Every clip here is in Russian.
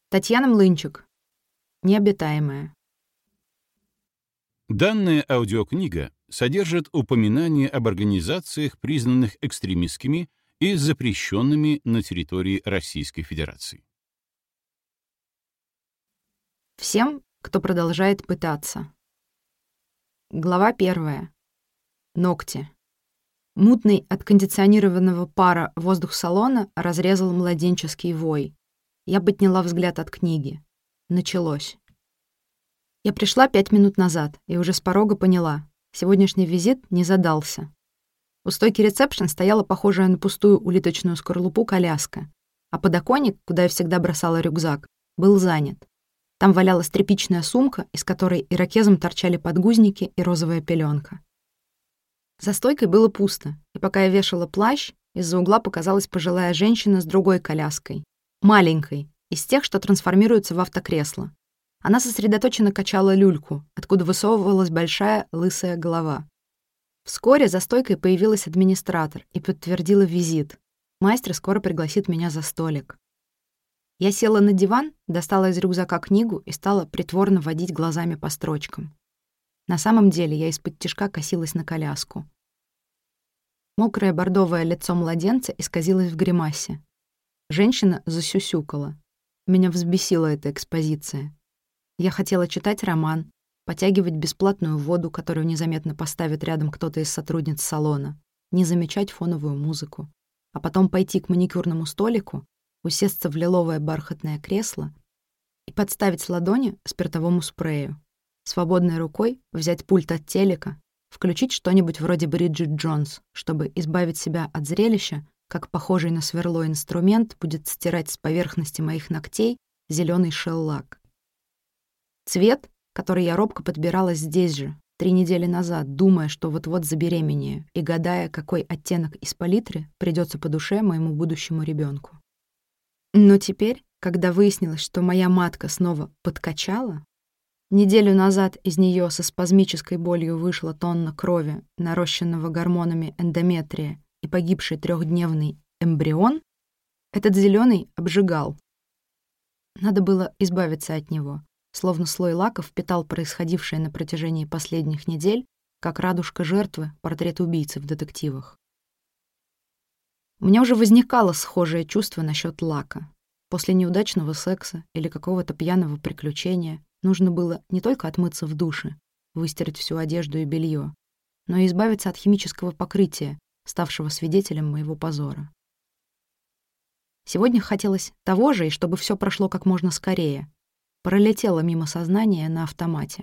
Татьяна Млынчик. Необитаемая. Данная аудиокнига содержит упоминания об организациях, признанных экстремистскими и запрещенными на территории Российской Федерации. Всем, кто продолжает пытаться. Глава 1. Ногти. Мутный от кондиционированного пара воздух салона разрезал младенческий вой. Я подняла взгляд от книги. Началось. Я пришла 5 минут назад и уже с порога поняла. Сегодняшний визит не задался. У стойки ресепшн стояла похожая на пустую улиточную скорлупу коляска, а подоконник, куда я всегда бросала рюкзак, был занят. Там валялась тряпичная сумка, из которой ирокезом торчали подгузники и розовая пеленка. За стойкой было пусто, и пока я вешала плащ, из-за угла показалась пожилая женщина с другой коляской. Маленькой, из тех, что трансформируются в автокресло. Она сосредоточенно качала люльку, откуда высовывалась большая лысая голова. Вскоре за стойкой появилась администратор и подтвердила визит. Мастер скоро пригласит меня за столик. Я села на диван, достала из рюкзака книгу и стала притворно водить глазами по строчкам. На самом деле я из-под-тишка косилась на коляску. Мокрое бордовое лицо младенца исказилось в гримасе. Женщина засюсюкала. Меня взбесила эта экспозиция. Я хотела читать роман, потягивать бесплатную воду, которую незаметно поставит рядом кто-то из сотрудниц салона, не замечать фоновую музыку, а потом пойти к маникюрному столику, усесться в лиловое бархатное кресло и подставить ладони спиртовому спрею, свободной рукой взять пульт от телека, включить что-нибудь вроде Бриджит Джонс, чтобы избавить себя от зрелища, как похожий на сверло инструмент будет стирать с поверхности моих ногтей зеленый шеллак. Цвет, который я робко подбирала здесь же, 3 недели назад, думая, что вот-вот забеременею, и гадая, какой оттенок из палитры придется по душе моему будущему ребенку. Но теперь, когда выяснилось, что моя матка снова подкачала, неделю назад из нее со спазмической болью вышла тонна крови, нарощенного гормонами эндометрия, и погибший 3-дневный эмбрион, этот зеленый обжигал. Надо было избавиться от него, словно слой лака впитал происходившее на протяжении последних недель, как радужка жертвы, портрет убийцы в детективах. У меня уже возникало схожее чувство насчет лака. После неудачного секса или какого-то пьяного приключения нужно было не только отмыться в душе, выстирать всю одежду и белье, но и избавиться от химического покрытия, ставшего свидетелем моего позора. Сегодня хотелось того же, и чтобы все прошло как можно скорее. Пролетело мимо сознания на автомате.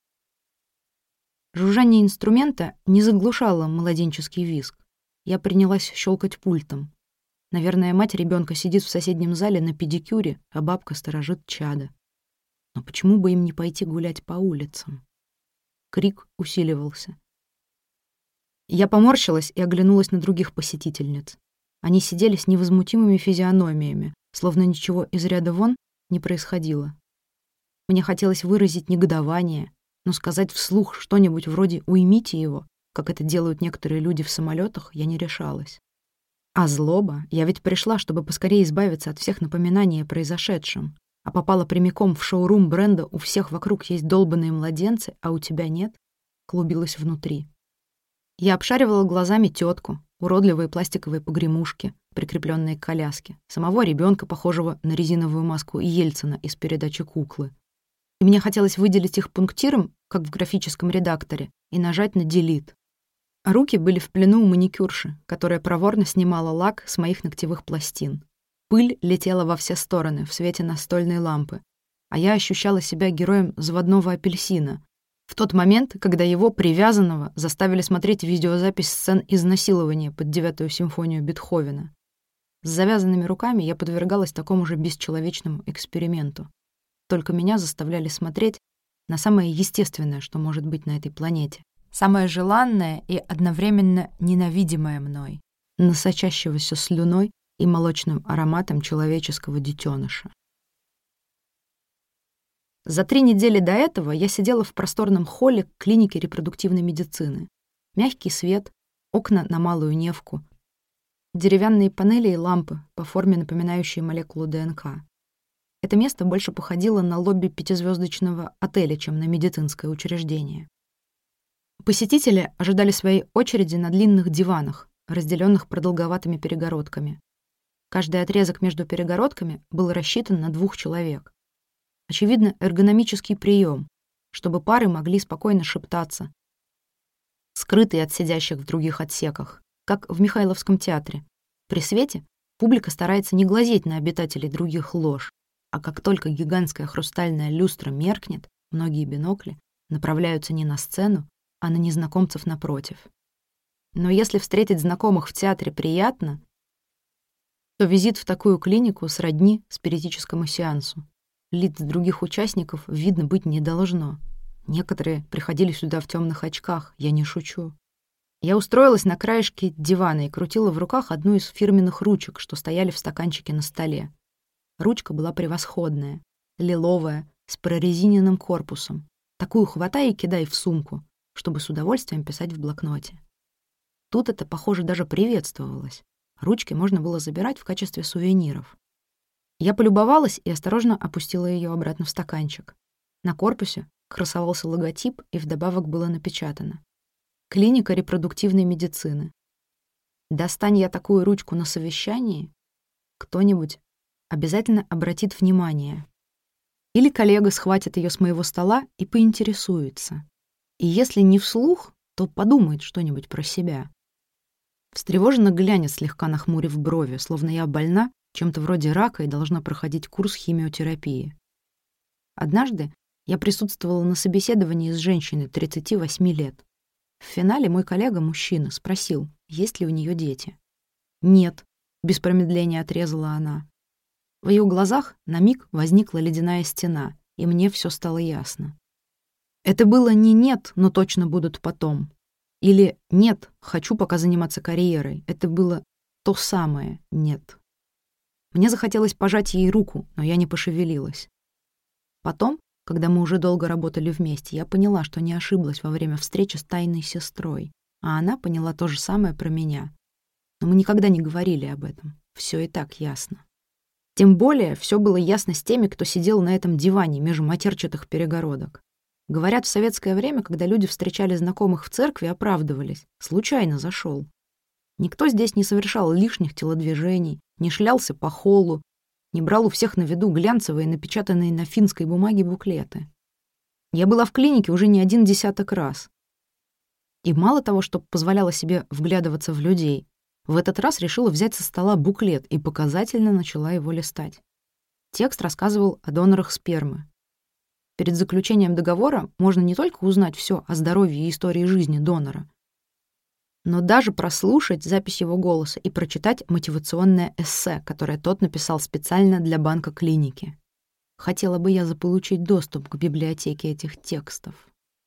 Жужжание инструмента не заглушало младенческий визг. Я принялась щелкать пультом. Наверное, мать ребенка сидит в соседнем зале на педикюре, а бабка сторожит чадо. Но почему бы им не пойти гулять по улицам? Крик усиливался. Я поморщилась и оглянулась на других посетительниц. Они сидели с невозмутимыми физиономиями, словно ничего из ряда вон не происходило. Мне хотелось выразить негодование, но сказать вслух что-нибудь вроде «уймите его», как это делают некоторые люди в самолетах, я не решалась. А злоба, я ведь пришла, чтобы поскорее избавиться от всех напоминаний о произошедшем, а попала прямиком в шоурум бренда «У всех вокруг есть долбанные младенцы, а у тебя нет», клубилась внутри. Я обшаривала глазами тетку, уродливые пластиковые погремушки, прикрепленные к коляске, самого ребенка, похожего на резиновую маску Ельцина из передачи «Куклы». И мне хотелось выделить их пунктиром, как в графическом редакторе, и нажать на «Delete». А руки были в плену у маникюрши, которая проворно снимала лак с моих ногтевых пластин. Пыль летела во все стороны в свете настольной лампы, а я ощущала себя героем заводного апельсина, в тот момент, когда его, привязанного, заставили смотреть видеозапись сцен изнасилования под 9-ю симфонию Бетховена. С завязанными руками я подвергалась такому же бесчеловечному эксперименту. Только меня заставляли смотреть на самое естественное, что может быть на этой планете. Самое желанное и одновременно ненавидимое мной, на сочащегося слюной и молочным ароматом человеческого детеныша. За 3 недели до этого я сидела в просторном холле клиники репродуктивной медицины. Мягкий свет, окна на Малую Невку, деревянные панели и лампы, по форме напоминающие молекулу ДНК. Это место больше походило на лобби пятизвездочного отеля, чем на медицинское учреждение. Посетители ожидали своей очереди на длинных диванах, разделенных продолговатыми перегородками. Каждый отрезок между перегородками был рассчитан на 2 человек. Очевидно, эргономический прием, чтобы пары могли спокойно шептаться, скрытые от сидящих в других отсеках, как в Михайловском театре. При свете публика старается не глазеть на обитателей других лож, а как только гигантская хрустальная люстра меркнет, многие бинокли направляются не на сцену, а на незнакомцев напротив. Но если встретить знакомых в театре приятно, то визит в такую клинику сродни спиритическому сеансу. Лиц других участников видно быть не должно. Некоторые приходили сюда в темных очках, я не шучу. Я устроилась на краешке дивана и крутила в руках одну из фирменных ручек, что стояли в стаканчике на столе. Ручка была превосходная, лиловая, с прорезиненным корпусом. Такую хватай и кидай в сумку, чтобы с удовольствием писать в блокноте. Тут это, похоже, даже приветствовалось. Ручки можно было забирать в качестве сувениров. Я полюбовалась и осторожно опустила ее обратно в стаканчик. На корпусе красовался логотип, и вдобавок было напечатано: «Клиника репродуктивной медицины». Достань я такую ручку на совещании, кто-нибудь обязательно обратит внимание. Или коллега схватит ее с моего стола и поинтересуется. И если не вслух, то подумает что-нибудь про себя. Встревоженно глянет, слегка нахмурив брови, словно я больна чем-то вроде рака и должна проходить курс химиотерапии. Однажды я присутствовала на собеседовании с женщиной 38 лет. В финале мой коллега, мужчина, спросил, есть ли у нее дети. «Нет», — без промедления отрезала она. В ее глазах на миг возникла ледяная стена, и мне все стало ясно. Это было не «нет, но точно будут потом». Или «нет, хочу пока заниматься карьерой». Это было то самое «нет». Мне захотелось пожать ей руку, но я не пошевелилась. Потом, когда мы уже долго работали вместе, я поняла, что не ошиблась во время встречи с тайной сестрой, а она поняла то же самое про меня. Но мы никогда не говорили об этом. Все и так ясно. Тем более все было ясно с теми, кто сидел на этом диване между матерчатых перегородок. Говорят, в советское время, когда люди встречали знакомых в церкви, оправдывались. Случайно зашел. Никто здесь не совершал лишних телодвижений, не шлялся по холлу, не брал у всех на виду глянцевые, напечатанные на финской бумаге буклеты. Я была в клинике уже не 1 десяток раз. И мало того, что позволяла себе вглядываться в людей, в этот раз решила взять со стола буклет и показательно начала его листать. Текст рассказывал о донорах спермы. Перед заключением договора можно не только узнать все о здоровье и истории жизни донора, но даже прослушать запись его голоса и прочитать мотивационное эссе, которое тот написал специально для банка клиники. Хотела бы я заполучить доступ к библиотеке этих текстов.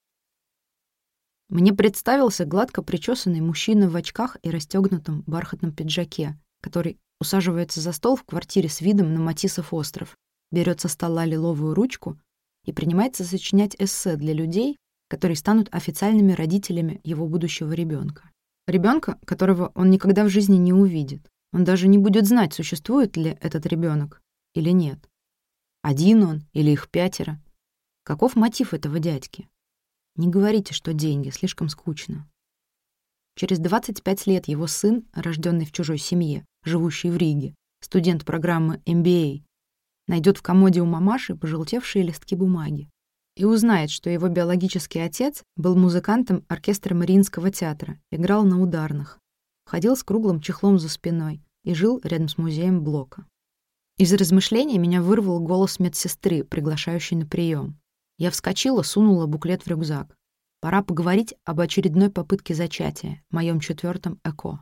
Мне представился гладко причесанный мужчина в очках и расстёгнутом бархатном пиджаке, который усаживается за стол в квартире с видом на Матисов остров, берет со стола лиловую ручку и принимается сочинять эссе для людей, которые станут официальными родителями его будущего ребенка. Ребенка, которого он никогда в жизни не увидит. Он даже не будет знать, существует ли этот ребенок или нет. Один он или их 5. Каков мотив этого дядьки? Не говорите, что деньги, слишком скучно. Через 25 лет его сын, рожденный в чужой семье, живущий в Риге, студент программы MBA, найдет в комоде у мамаши пожелтевшие листки бумаги и узнает, что его биологический отец был музыкантом оркестра Мариинского театра, играл на ударных, ходил с круглым чехлом за спиной и жил рядом с музеем Блока. Из размышлений меня вырвал голос медсестры, приглашающей на прием. Я вскочила, сунула буклет в рюкзак. Пора поговорить об очередной попытке зачатия, моем 4-м ЭКО.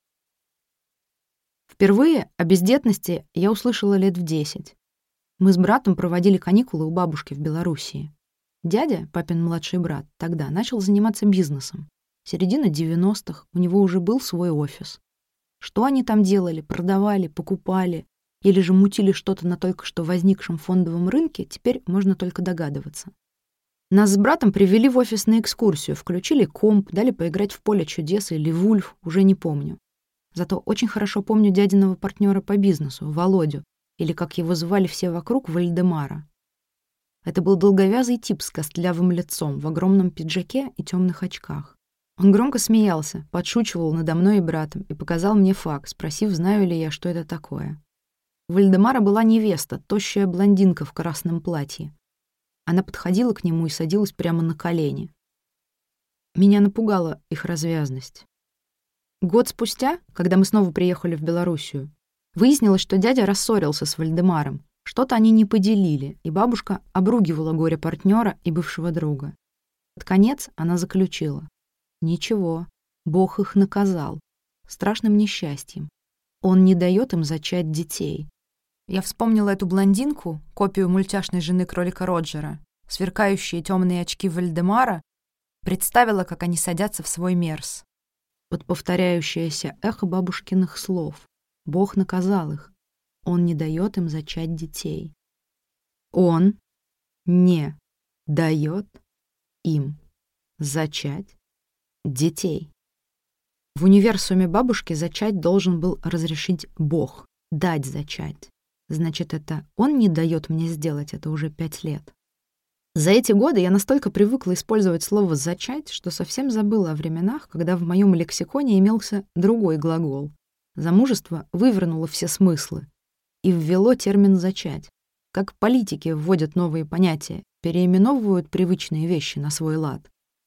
Впервые о бездетности я услышала лет в 10. Мы с братом проводили каникулы у бабушки в Белоруссии. Дядя, папин младший брат, тогда начал заниматься бизнесом. Середина 90-х, у него уже был свой офис. Что они там делали, продавали, покупали, или же мутили что-то на только что возникшем фондовом рынке, теперь можно только догадываться. Нас с братом привели в офис на экскурсию, включили комп, дали поиграть в «Поле чудес» или «Вульф», уже не помню. Зато очень хорошо помню дядиного партнера по бизнесу, Володю, или, как его звали все вокруг, Вальдемара. Это был долговязый тип с костлявым лицом, в огромном пиджаке и темных очках. Он громко смеялся, подшучивал надо мной и братом и показал мне факт, спросив, знаю ли я, что это такое. У Вальдемара была невеста, тощая блондинка в красном платье. Она подходила к нему и садилась прямо на колени. Меня напугала их развязность. Год спустя, когда мы снова приехали в Белоруссию, выяснилось, что дядя рассорился с Вальдемаром. Что-то они не поделили, и бабушка обругивала горе-партнера и бывшего друга. Под конец она заключила. Ничего, Бог их наказал. Страшным несчастьем. Он не дает им зачать детей. Я вспомнила эту блондинку, копию мультяшной жены кролика Роджера, сверкающие темные очки Вальдемара, представила, как они садятся в свой мерс. Под повторяющееся эхо бабушкиных слов. Бог наказал их. Он не дает им зачать детей. Он не дает им зачать детей. В универсуме бабушки зачать должен был разрешить Бог, дать зачать. Значит, это он не дает мне сделать это уже 5 лет. За эти годы я настолько привыкла использовать слово «зачать», что совсем забыла о временах, когда в моем лексиконе имелся другой глагол. Замужество вывернуло все смыслы и ввело термин «зачать». Как политики вводят новые понятия, переименовывают привычные вещи на свой лад.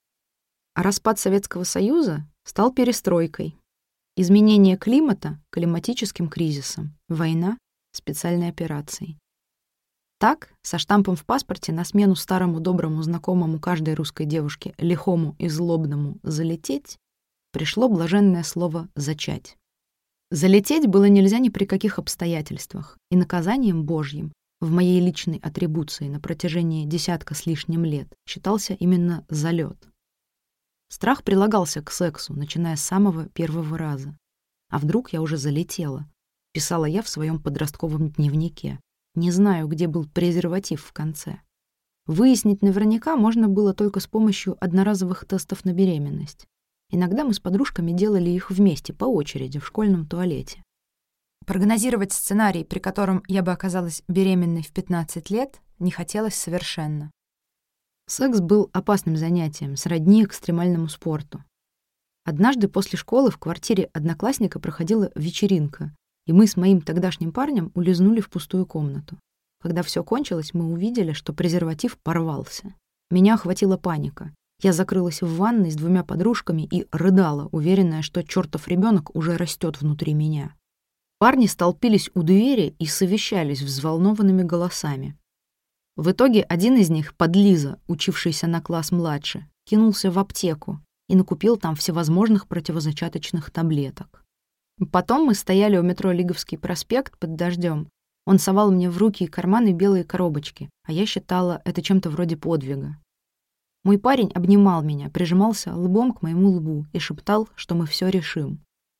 А распад Советского Союза стал перестройкой. Изменение климата — климатическим кризисом. Война — специальной операцией. Так, со штампом в паспорте на смену старому доброму знакомому каждой русской девушке лихому и злобному «залететь» пришло блаженное слово «зачать». Залететь было нельзя ни при каких обстоятельствах, и наказанием Божьим в моей личной атрибуции на протяжении 10 с лишним лет считался именно залет. Страх прилагался к сексу, начиная с самого первого раза. А вдруг я уже залетела? Писала я в своем подростковом дневнике. Не знаю, где был презерватив в конце. Выяснить наверняка можно было только с помощью одноразовых тестов на беременность. Иногда мы с подружками делали их вместе, по очереди, в школьном туалете. Прогнозировать сценарий, при котором я бы оказалась беременной в 15 лет, не хотелось совершенно. Секс был опасным занятием, сродни экстремальному спорту. Однажды после школы в квартире одноклассника проходила вечеринка, и мы с моим тогдашним парнем улизнули в пустую комнату. Когда все кончилось, мы увидели, что презерватив порвался. Меня охватила паника. Я закрылась в ванной с 2 подружками и рыдала, уверенная, что чертов ребенок уже растет внутри меня. Парни столпились у двери и совещались взволнованными голосами. В итоге один из них, подлиза, учившийся на класс младше, кинулся в аптеку и накупил там всевозможных противозачаточных таблеток. Потом мы стояли у метро Лиговский проспект под дождем. Он совал мне в руки и карманы белые коробочки, а я считала это чем-то вроде подвига. Мой парень обнимал меня, прижимался лбом к моему лбу и шептал, что мы все решим.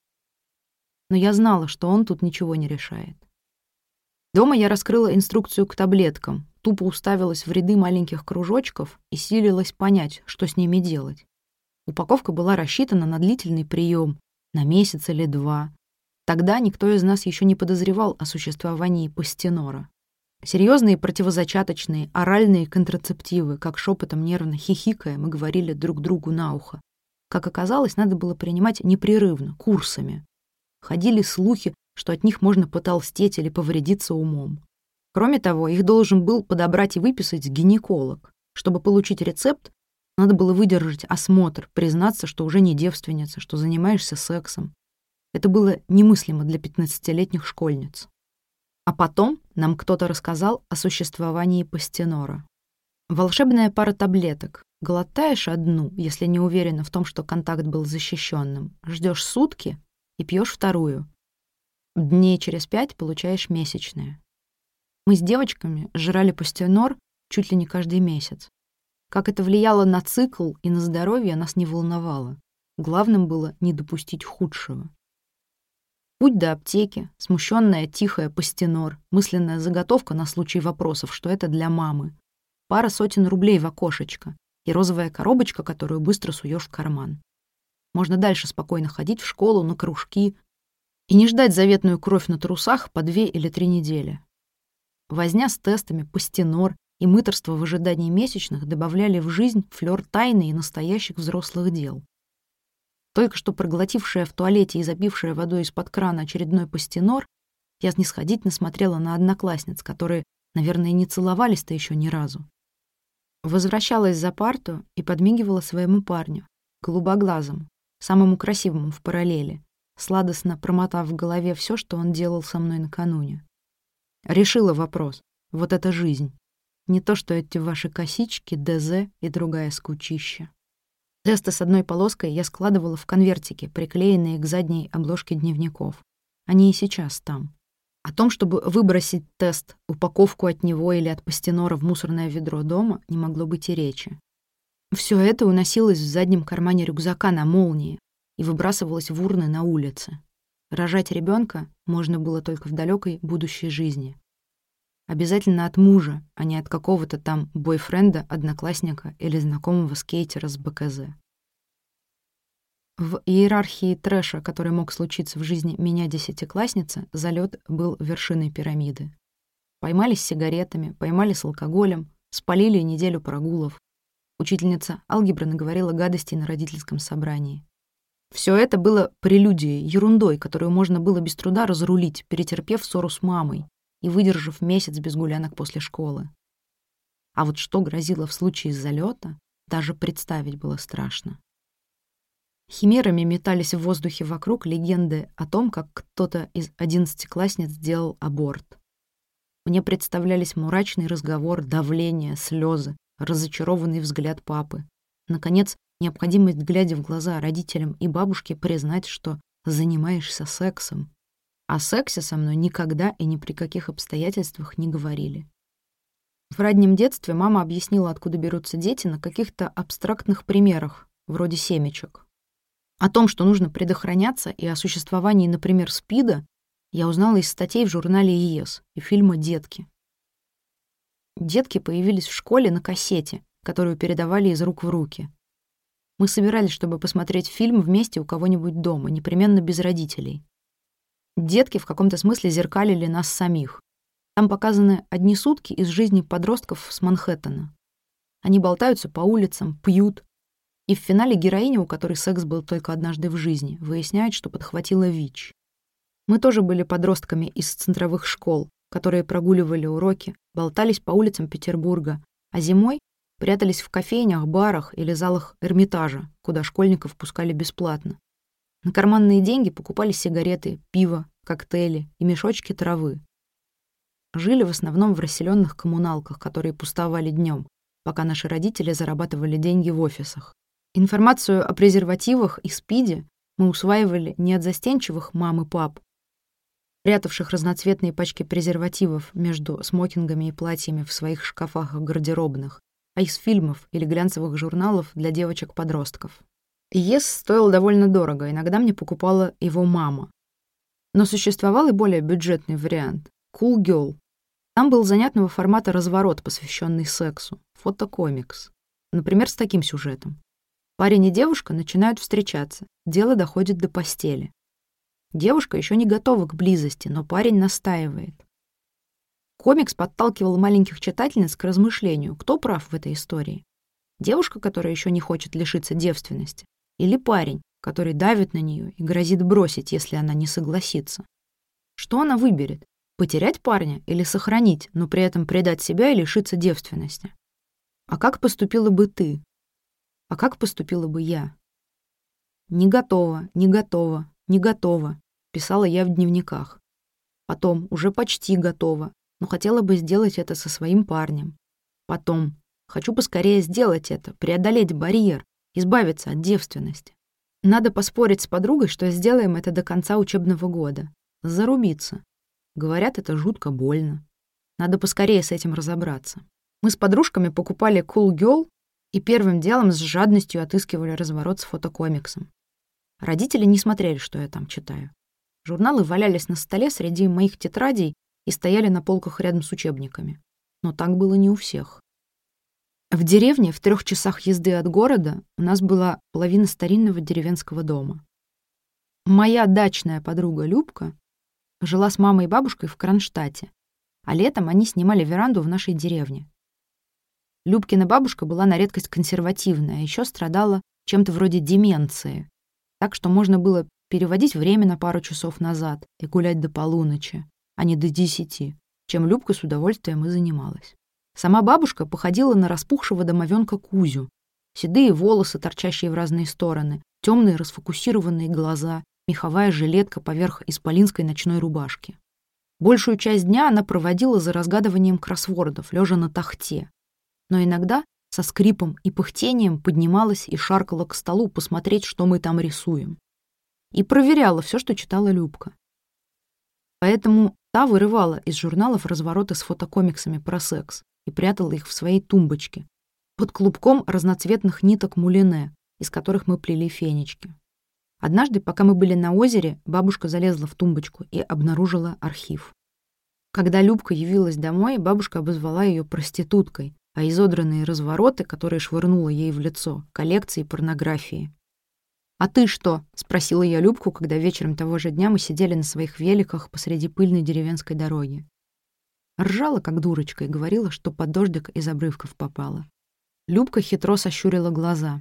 Но я знала, что он тут ничего не решает. Дома я раскрыла инструкцию к таблеткам, тупо уставилась в ряды маленьких кружочков и силилась понять, что с ними делать. Упаковка была рассчитана на длительный прием, на месяц или 2. Тогда никто из нас еще не подозревал о существовании пастенора. Серьезные противозачаточные, оральные контрацептивы, как шепотом нервно хихикая, мы говорили друг другу на ухо. Как оказалось, надо было принимать непрерывно, курсами. Ходили слухи, что от них можно потолстеть или повредиться умом. Кроме того, их должен был подобрать и выписать гинеколог. Чтобы получить рецепт, надо было выдержать осмотр, признаться, что уже не девственница, что занимаешься сексом. Это было немыслимо для 15-летних школьниц. А потом нам кто-то рассказал о существовании пастенора. Волшебная пара таблеток. Глотаешь одну, если не уверена в том, что контакт был защищенным, ждешь сутки и пьешь вторую. Дней через 5 получаешь месячные. Мы с девочками жрали пастенор чуть ли не каждый месяц. Как это влияло на цикл и на здоровье, нас не волновало. Главным было не допустить худшего. Путь до аптеки, смущенная, тихая пастенор, мысленная заготовка на случай вопросов, что это для мамы. Пара сотен рублей в окошечко и розовая коробочка, которую быстро суешь в карман. Можно дальше спокойно ходить в школу, на кружки и не ждать заветную кровь на трусах по 2 или 3 недели. Возня с тестами, пастенор и мытарство в ожидании месячных добавляли в жизнь флёр тайны и настоящих взрослых дел. Только что проглотившая в туалете и запившая водой из-под крана очередной пастенор, я снисходительно смотрела на одноклассниц, которые, наверное, не целовались-то еще ни разу. Возвращалась за парту и подмигивала своему парню, голубоглазому, самому красивому в параллели, сладостно промотав в голове все, что он делал со мной накануне. Решила вопрос. Вот это жизнь. Не то, что эти ваши косички, ДЗ и другая скучища. Тесты с одной полоской я складывала в конвертики, приклеенные к задней обложке дневников. Они и сейчас там. О том, чтобы выбросить тест, упаковку от него или от пастенора в мусорное ведро дома, не могло быть и речи. Все это уносилось в заднем кармане рюкзака на молнии и выбрасывалось в урны на улице. Рожать ребенка можно было только в далекой будущей жизни. Обязательно от мужа, а не от какого-то там бойфренда, одноклассника или знакомого скейтера с БКЗ. В иерархии трэша, который мог случиться в жизни меня, десятиклассницы, залет был вершиной пирамиды. Поймали с сигаретами, поймали с алкоголем, спалили неделю прогулов. Учительница алгебры наговорила гадостей на родительском собрании. Все это было прелюдией, ерундой, которую можно было без труда разрулить, перетерпев ссору с мамой и выдержав месяц без гулянок после школы. А вот что грозило в случае залета, даже представить было страшно. Химерами метались в воздухе вокруг легенды о том, как кто-то из 11-классниц сделал аборт. Мне представлялись мрачный разговор, давление, слезы, разочарованный взгляд папы. Наконец, необходимость, глядя в глаза родителям и бабушке, признать, что занимаешься сексом. О сексе со мной никогда и ни при каких обстоятельствах не говорили. В раннем детстве мама объяснила, откуда берутся дети, на каких-то абстрактных примерах, вроде семечек. О том, что нужно предохраняться, и о существовании, например, СПИДа, я узнала из статей в журнале ЕС и фильма «Детки». «Детки» появились в школе на кассете, которую передавали из рук в руки. Мы собирались, чтобы посмотреть фильм вместе у кого-нибудь дома, непременно без родителей. «Детки» в каком-то смысле зеркалили нас самих. Там показаны одни сутки из жизни подростков с Манхэттена. Они болтаются по улицам, пьют. И в финале героиня, у которой секс был только однажды в жизни, выясняет, что подхватила ВИЧ. Мы тоже были подростками из центровых школ, которые прогуливали уроки, болтались по улицам Петербурга, а зимой прятались в кофейнях, барах или залах Эрмитажа, куда школьников пускали бесплатно. На карманные деньги покупали сигареты, пиво, коктейли и мешочки травы. Жили в основном в расселенных коммуналках, которые пустовали днем, пока наши родители зарабатывали деньги в офисах. Информацию о презервативах и СПИДе мы усваивали не от застенчивых мам и пап, прятавших разноцветные пачки презервативов между смокингами и платьями в своих шкафах гардеробных, а из фильмов или глянцевых журналов для девочек-подростков. ЕС стоил довольно дорого, иногда мне покупала его мама. Но существовал и более бюджетный вариант — Cool Girl. Там был занятного формата разворот, посвященный сексу, фотокомикс. Например, с таким сюжетом. Парень и девушка начинают встречаться, дело доходит до постели. Девушка еще не готова к близости, но парень настаивает. Комикс подталкивал маленьких читательниц к размышлению, кто прав в этой истории. Девушка, которая еще не хочет лишиться девственности, или парень, который давит на нее и грозит бросить, если она не согласится. Что она выберет? Потерять парня или сохранить, но при этом предать себя и лишиться девственности? А как поступила бы ты? А как поступила бы я? «Не готова, не готова, не готова», — писала я в дневниках. Потом, уже почти готова, но хотела бы сделать это со своим парнем. Потом, хочу поскорее сделать это, преодолеть барьер, избавиться от девственности. Надо поспорить с подругой, что сделаем это до конца учебного года. Зарубиться. Говорят, это жутко больно. Надо поскорее с этим разобраться. Мы с подружками покупали Cool Girl и первым делом с жадностью отыскивали разворот с фотокомиксом. Родители не смотрели, что я там читаю. Журналы валялись на столе среди моих тетрадей и стояли на полках рядом с учебниками. Но так было не у всех. В деревне, в 3 часах езды от города, у нас была половина старинного деревенского дома. Моя дачная подруга Любка жила с мамой и бабушкой в Кронштадте, а летом они снимали веранду в нашей деревне. Любкина бабушка была на редкость консервативная, а еще страдала чем-то вроде деменции, так что можно было переводить время на пару часов назад и гулять до полуночи, а не до 10, чем Любка с удовольствием и занималась. Сама бабушка походила на распухшего домовенка Кузю. Седые волосы, торчащие в разные стороны, темные расфокусированные глаза, меховая жилетка поверх исполинской ночной рубашки. Большую часть дня она проводила за разгадыванием кроссвордов, лежа на тахте. Но иногда со скрипом и пыхтением поднималась и шаркала к столу посмотреть, что мы там рисуем. И проверяла все, что читала Любка. Поэтому та вырывала из журналов развороты с фотокомиксами про секс и прятала их в своей тумбочке под клубком разноцветных ниток мулине, из которых мы плели фенечки. Однажды, пока мы были на озере, бабушка залезла в тумбочку и обнаружила архив. Когда Любка явилась домой, бабушка обозвала ее проституткой, а изодранные развороты, которые швырнула ей в лицо, коллекцией порнографии. «А ты что?» — спросила я Любку, когда вечером того же дня мы сидели на своих великах посреди пыльной деревенской дороги. Ржала, как дурочка, и говорила, что под дождик из обрывков попала. Любка хитро сощурила глаза.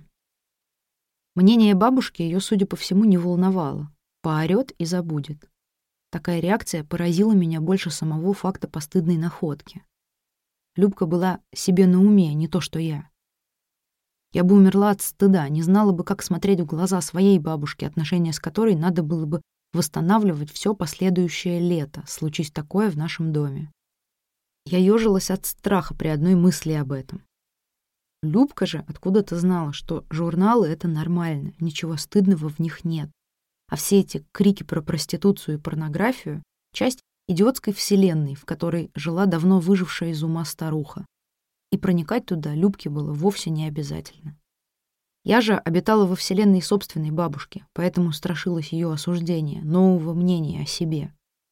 Мнение бабушки ее, судя по всему, не волновало. Поорёт и забудет. Такая реакция поразила меня больше самого факта постыдной находки. Любка была себе на уме, не то что я. Я бы умерла от стыда, не знала бы, как смотреть в глаза своей бабушке, отношения с которой надо было бы восстанавливать все последующее лето, случись такое в нашем доме. Я ёжилась от страха при одной мысли об этом. Любка же откуда-то знала, что журналы — это нормально, ничего стыдного в них нет. А все эти крики про проституцию и порнографию — часть идиотской вселенной, в которой жила давно выжившая из ума старуха. И проникать туда Любке было вовсе не обязательно. Я же обитала во вселенной собственной бабушки, поэтому страшилась ее осуждения, нового мнения о себе.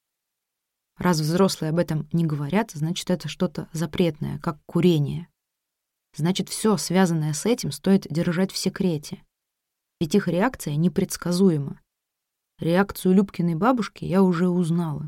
Раз взрослые об этом не говорят, значит, это что-то запретное, как курение. Значит, все, связанное с этим, стоит держать в секрете. Ведь их реакция непредсказуема. Реакцию Любкиной бабушки я уже узнала.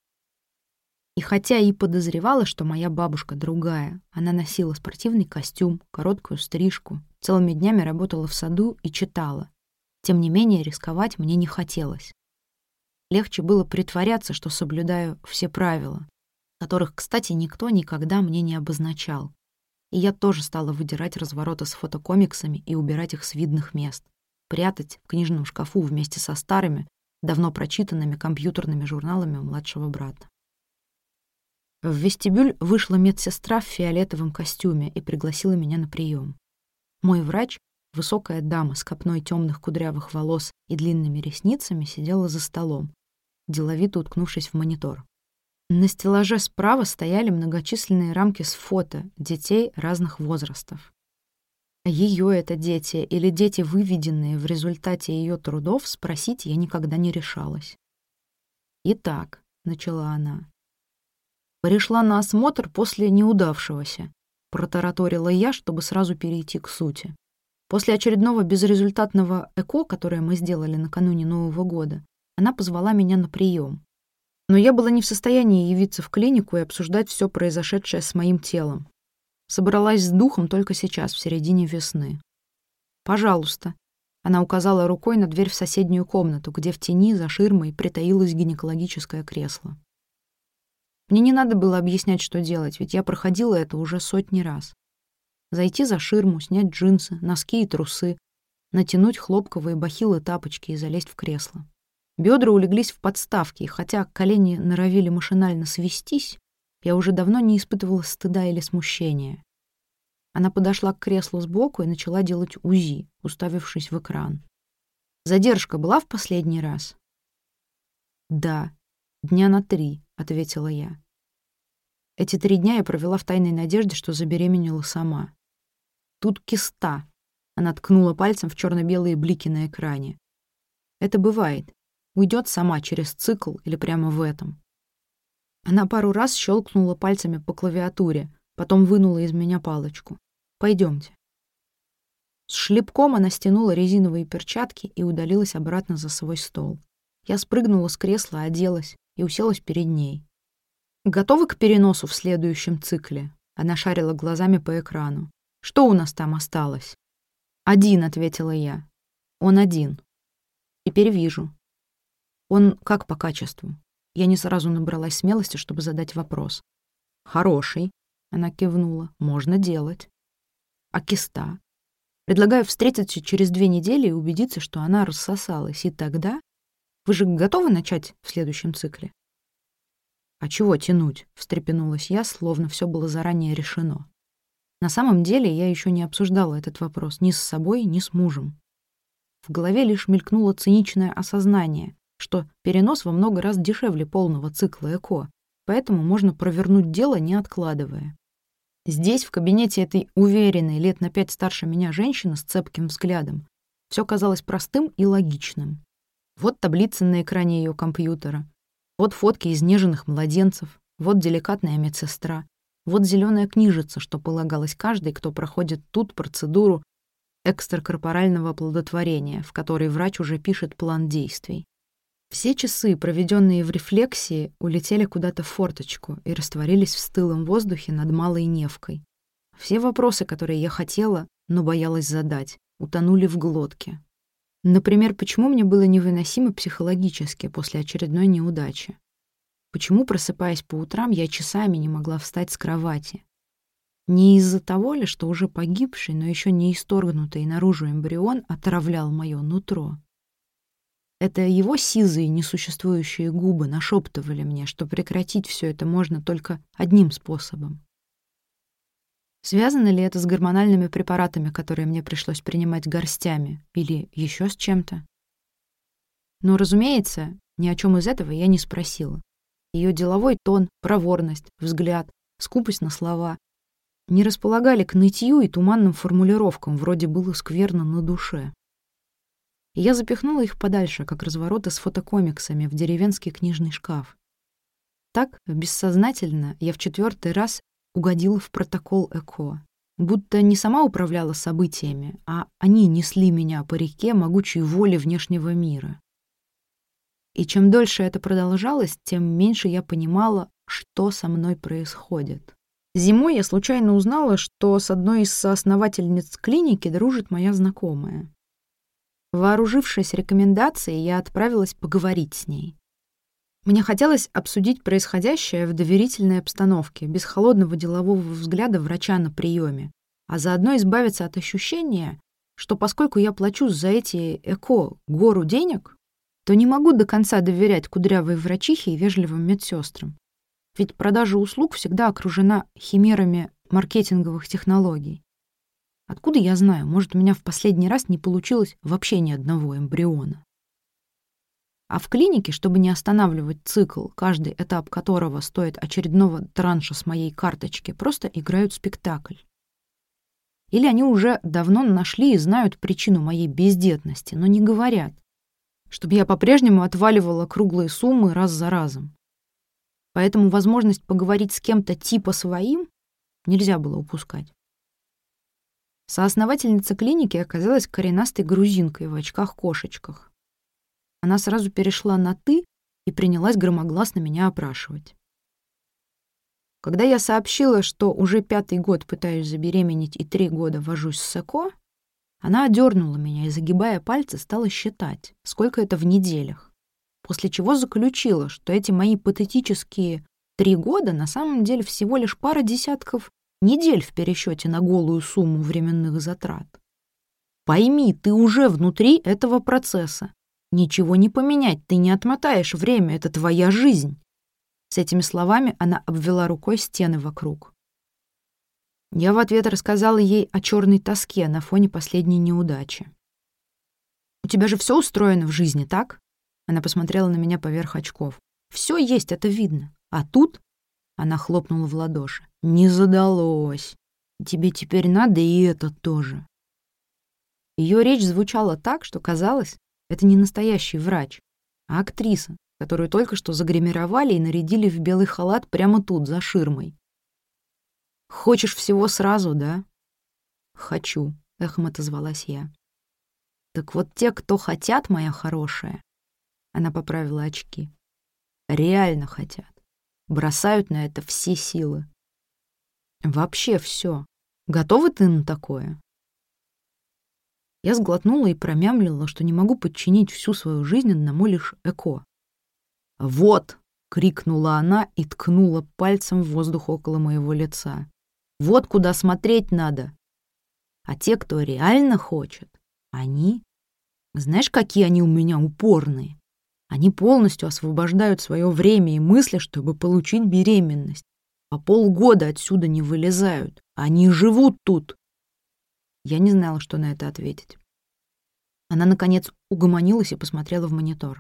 И хотя и подозревала, что моя бабушка другая, она носила спортивный костюм, короткую стрижку, целыми днями работала в саду и читала. Тем не менее, рисковать мне не хотелось. Легче было притворяться, что соблюдаю все правила, которых, кстати, никто никогда мне не обозначал. И я тоже стала выдирать развороты с фотокомиксами и убирать их с видных мест, прятать в книжном шкафу вместе со старыми, давно прочитанными компьютерными журналами младшего брата. В вестибюль вышла медсестра в фиолетовом костюме и пригласила меня на прием. Мой врач, высокая дама с копной темных кудрявых волос и длинными ресницами, сидела за столом, деловито уткнувшись в монитор. На стеллаже справа стояли многочисленные рамки с фото детей разных возрастов. Ее это дети или дети, выведенные в результате ее трудов, спросить я никогда не решалась. «Итак», — начала она, — «пришла на осмотр после неудавшегося», — протараторила я, чтобы сразу перейти к сути. После очередного безрезультатного ЭКО, которое мы сделали накануне Нового года, она позвала меня на прием. Но я была не в состоянии явиться в клинику и обсуждать все произошедшее с моим телом. Собралась с духом только сейчас, в середине весны. «Пожалуйста», — она указала рукой на дверь в соседнюю комнату, где в тени за ширмой притаилось гинекологическое кресло. Мне не надо было объяснять, что делать, ведь я проходила это уже сотни раз. Зайти за ширму, снять джинсы, носки и трусы, натянуть хлопковые бахилы-тапочки и залезть в кресло. Бедра улеглись в подставки, и хотя колени норовили машинально свестись, я уже давно не испытывала стыда или смущения. Она подошла к креслу сбоку и начала делать УЗИ, уставившись в экран. «Задержка была в последний раз?» «Да, дня на 3», — ответила я. Эти 3 дня я провела в тайной надежде, что забеременела сама. «Тут киста», — она ткнула пальцем в черно-белые блики на экране. «Это бывает. Уйдет сама через цикл или прямо в этом». Она пару раз щелкнула пальцами по клавиатуре, потом вынула из меня палочку. «Пойдемте». С шлепком она стянула резиновые перчатки и удалилась обратно за свой стол. Я спрыгнула с кресла, оделась и уселась перед ней. Готовы к переносу в следующем цикле? Она шарила глазами по экрану. Что у нас там осталось? 1, ответила я. Он 1. Теперь вижу. Он как по качеству? Я не сразу набралась смелости, чтобы задать вопрос. Хороший, она кивнула. Можно делать. А киста? Предлагаю встретиться через 2 недели и убедиться, что она рассосалась. И тогда... Вы же готовы начать в следующем цикле? А чего тянуть? Встрепенулась я, словно все было заранее решено. На самом деле я еще не обсуждала этот вопрос ни с собой, ни с мужем. В голове лишь мелькнуло циничное осознание, что перенос во много раз дешевле полного цикла ЭКО, поэтому можно провернуть дело, не откладывая. Здесь, в кабинете этой уверенной, лет на 5 старше меня женщины с цепким взглядом, все казалось простым и логичным. Вот таблица на экране ее компьютера, вот фотки изнеженных младенцев, вот деликатная медсестра, вот зеленая книжица, что полагалось каждой, кто проходит тут процедуру экстракорпорального оплодотворения, в которой врач уже пишет план действий. Все часы, проведенные в рефлексии, улетели куда-то в форточку и растворились в стылом воздухе над Малой Невкой. Все вопросы, которые я хотела, но боялась задать, утонули в глотке. Например, почему мне было невыносимо психологически после очередной неудачи? Почему, просыпаясь по утрам, я часами не могла встать с кровати? Не из-за того ли, что уже погибший, но еще не исторгнутый наружу эмбрион отравлял мое нутро? Это его сизые, несуществующие губы нашептывали мне, что прекратить все это можно только одним способом. Связано ли это с гормональными препаратами, которые мне пришлось принимать горстями, или еще с чем-то? Но, разумеется, ни о чем из этого я не спросила. Ее деловой тон, проворность, взгляд, скупость на слова не располагали к нытью и туманным формулировкам, вроде было скверно на душе. И я запихнула их подальше, как развороты с фотокомиксами в деревенский книжный шкаф. Так, бессознательно, я в 4-й раз угодила в протокол ЭКО. Будто не сама управляла событиями, а они несли меня по реке могучей воли внешнего мира. И чем дольше это продолжалось, тем меньше я понимала, что со мной происходит. Зимой я случайно узнала, что с одной из соосновательниц клиники дружит моя знакомая. Вооружившись рекомендацией, я отправилась поговорить с ней. Мне хотелось обсудить происходящее в доверительной обстановке, без холодного делового взгляда врача на приеме, а заодно избавиться от ощущения, что поскольку я плачу за эти ЭКО гору денег, то не могу до конца доверять кудрявой врачихе и вежливым медсестрам. Ведь продажа услуг всегда окружена химерами маркетинговых технологий. Откуда я знаю, может, у меня в последний раз не получилось вообще ни одного эмбриона. А в клинике, чтобы не останавливать цикл, каждый этап которого стоит очередного транша с моей карточки, просто играют спектакль. Или они уже давно нашли и знают причину моей бездетности, но не говорят, чтобы я по-прежнему отваливала круглые суммы раз за разом. Поэтому возможность поговорить с кем-то типа своим нельзя было упускать. Соосновательница клиники оказалась коренастой грузинкой в очках-кошечках. Она сразу перешла на «ты» и принялась громогласно меня опрашивать. Когда я сообщила, что уже 5-й год пытаюсь забеременеть и 3 года вожусь с ЭКО, она одернула меня и, загибая пальцы, стала считать, сколько это в неделях, после чего заключила, что эти мои патетические 3 года на самом деле всего лишь пара десятков недель в пересчете на голую сумму временных затрат. Пойми, ты уже внутри этого процесса. Ничего не поменять, ты не отмотаешь время, это твоя жизнь. С этими словами она обвела рукой стены вокруг. Я в ответ рассказала ей о черной тоске на фоне последней неудачи. «У тебя же все устроено в жизни, так?» Она посмотрела на меня поверх очков. «Все есть, это видно. А тут...» Она хлопнула в ладоши. «Не задалось. Тебе теперь надо и это тоже». Ее речь звучала так, что казалось, это не настоящий врач, а актриса, которую только что загримировали и нарядили в белый халат прямо тут, за ширмой. «Хочешь всего сразу, да?» «Хочу», — эхом отозвалась я. «Так вот те, кто хотят, моя хорошая», — она поправила очки, — «реально хотят. бросают на это все силы. Вообще все. Готова ты на такое? Я сглотнула и промямлила, что не могу подчинить всю свою жизнь одному лишь ЭКО. «Вот!» — крикнула она и ткнула пальцем в воздух около моего лица. «Вот куда смотреть надо! А те, кто реально хочет, они... Знаешь, какие они у меня упорные? Они полностью освобождают свое время и мысли, чтобы получить беременность. По полгода отсюда не вылезают. Они живут тут!» Я не знала, что на это ответить. Она, наконец, угомонилась и посмотрела в монитор.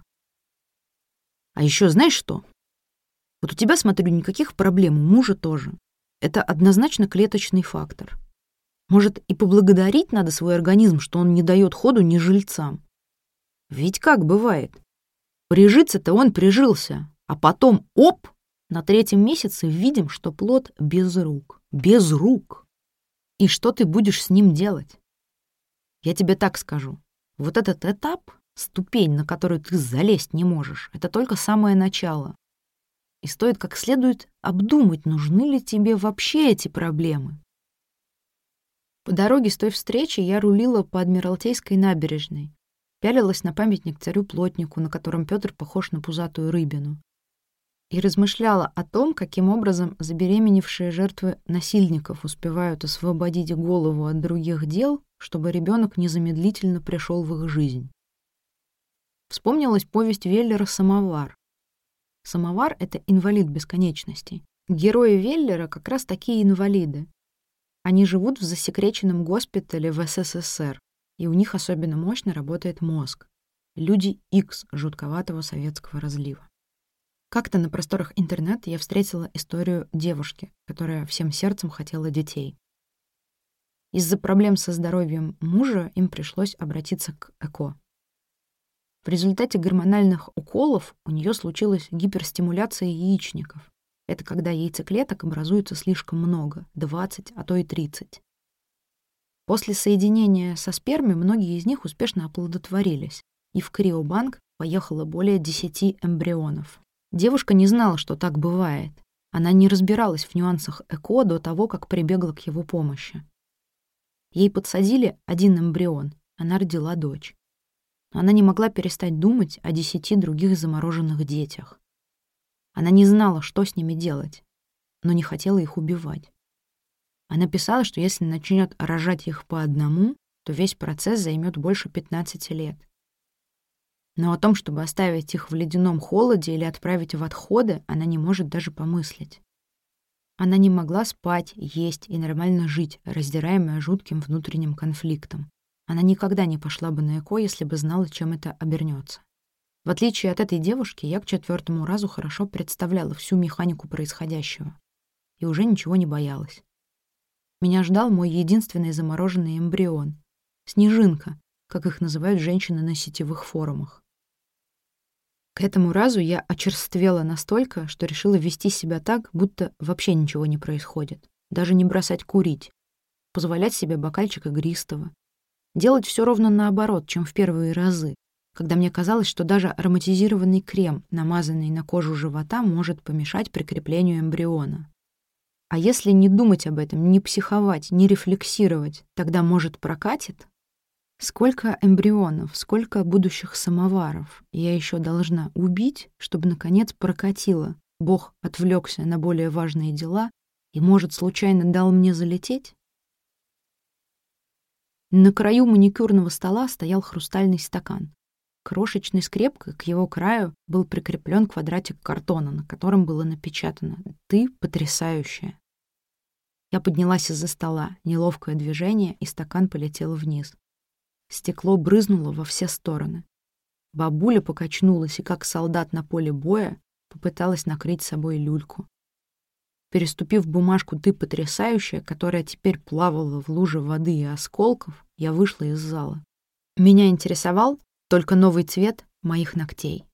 «А еще знаешь что? Вот у тебя, смотрю, никаких проблем, у мужа тоже. Это однозначно клеточный фактор. Может, и поблагодарить надо свой организм, что он не дает ходу ни жильцам. Ведь как бывает? Прижиться-то он прижился, а потом — оп! На 3-м месяце видим, что плод без рук. Без рук! И что ты будешь с ним делать? Я тебе так скажу. Вот этот этап, ступень, на которую ты залезть не можешь, это только самое начало. И стоит как следует обдумать, нужны ли тебе вообще эти проблемы. По дороге с той встречи я рулила по Адмиралтейской набережной, пялилась на памятник царю-плотнику, на котором Петр похож на пузатую рыбину, и размышляла о том, каким образом забеременевшие жертвы насильников успевают освободить голову от других дел, чтобы ребенок незамедлительно пришел в их жизнь. Вспомнилась повесть Веллера «Самовар». Самовар — это инвалид бесконечности. Герои Веллера как раз такие инвалиды. Они живут в засекреченном госпитале в СССР, и у них особенно мощно работает мозг. Люди Икс жутковатого советского разлива. Как-то на просторах интернета я встретила историю девушки, которая всем сердцем хотела детей. Из-за проблем со здоровьем мужа им пришлось обратиться к ЭКО. В результате гормональных уколов у нее случилась гиперстимуляция яичников. Это когда яйцеклеток образуется слишком много, 20, а то и 30. После соединения со спермой многие из них успешно оплодотворились, и в криобанк поехало более 10 эмбрионов. Девушка не знала, что так бывает. Она не разбиралась в нюансах ЭКО до того, как прибегла к его помощи. Ей подсадили 1 эмбрион, она родила дочь. Но она не могла перестать думать о 10 других замороженных детях. Она не знала, что с ними делать, но не хотела их убивать. Она писала, что если начнет рожать их по одному, то весь процесс займет больше 15 лет. Но о том, чтобы оставить их в ледяном холоде или отправить в отходы, она не может даже помыслить. Она не могла спать, есть и нормально жить, раздираемая жутким внутренним конфликтом. Она никогда не пошла бы на ЭКО, если бы знала, чем это обернется. В отличие от этой девушки, я к 4-му разу хорошо представляла всю механику происходящего и уже ничего не боялась. Меня ждал мой единственный замороженный эмбрион — снежинка, как их называют женщины на сетевых форумах. К этому разу я очерствела настолько, что решила вести себя так, будто вообще ничего не происходит. Даже не бросать курить, позволять себе бокальчик игристого. Делать все ровно наоборот, чем в первые разы, когда мне казалось, что даже ароматизированный крем, намазанный на кожу живота, может помешать прикреплению эмбриона. А если не думать об этом, не психовать, не рефлексировать, тогда, может, прокатит? Сколько эмбрионов, сколько будущих самоваров я еще должна убить, чтобы, наконец, прокатило? Бог отвлекся на более важные дела и, может, случайно дал мне залететь? На краю маникюрного стола стоял хрустальный стакан. Крошечной скрепкой к его краю был прикреплен квадратик картона, на котором было напечатано «Ты потрясающая». Я поднялась из-за стола, неловкое движение, и стакан полетел вниз. Стекло брызнуло во все стороны. Бабуля покачнулась и, как солдат на поле боя, попыталась накрыть собой люльку. Переступив бумажку «Ты потрясающая», которая теперь плавала в луже воды и осколков, я вышла из зала. Меня интересовал только новый цвет моих ногтей.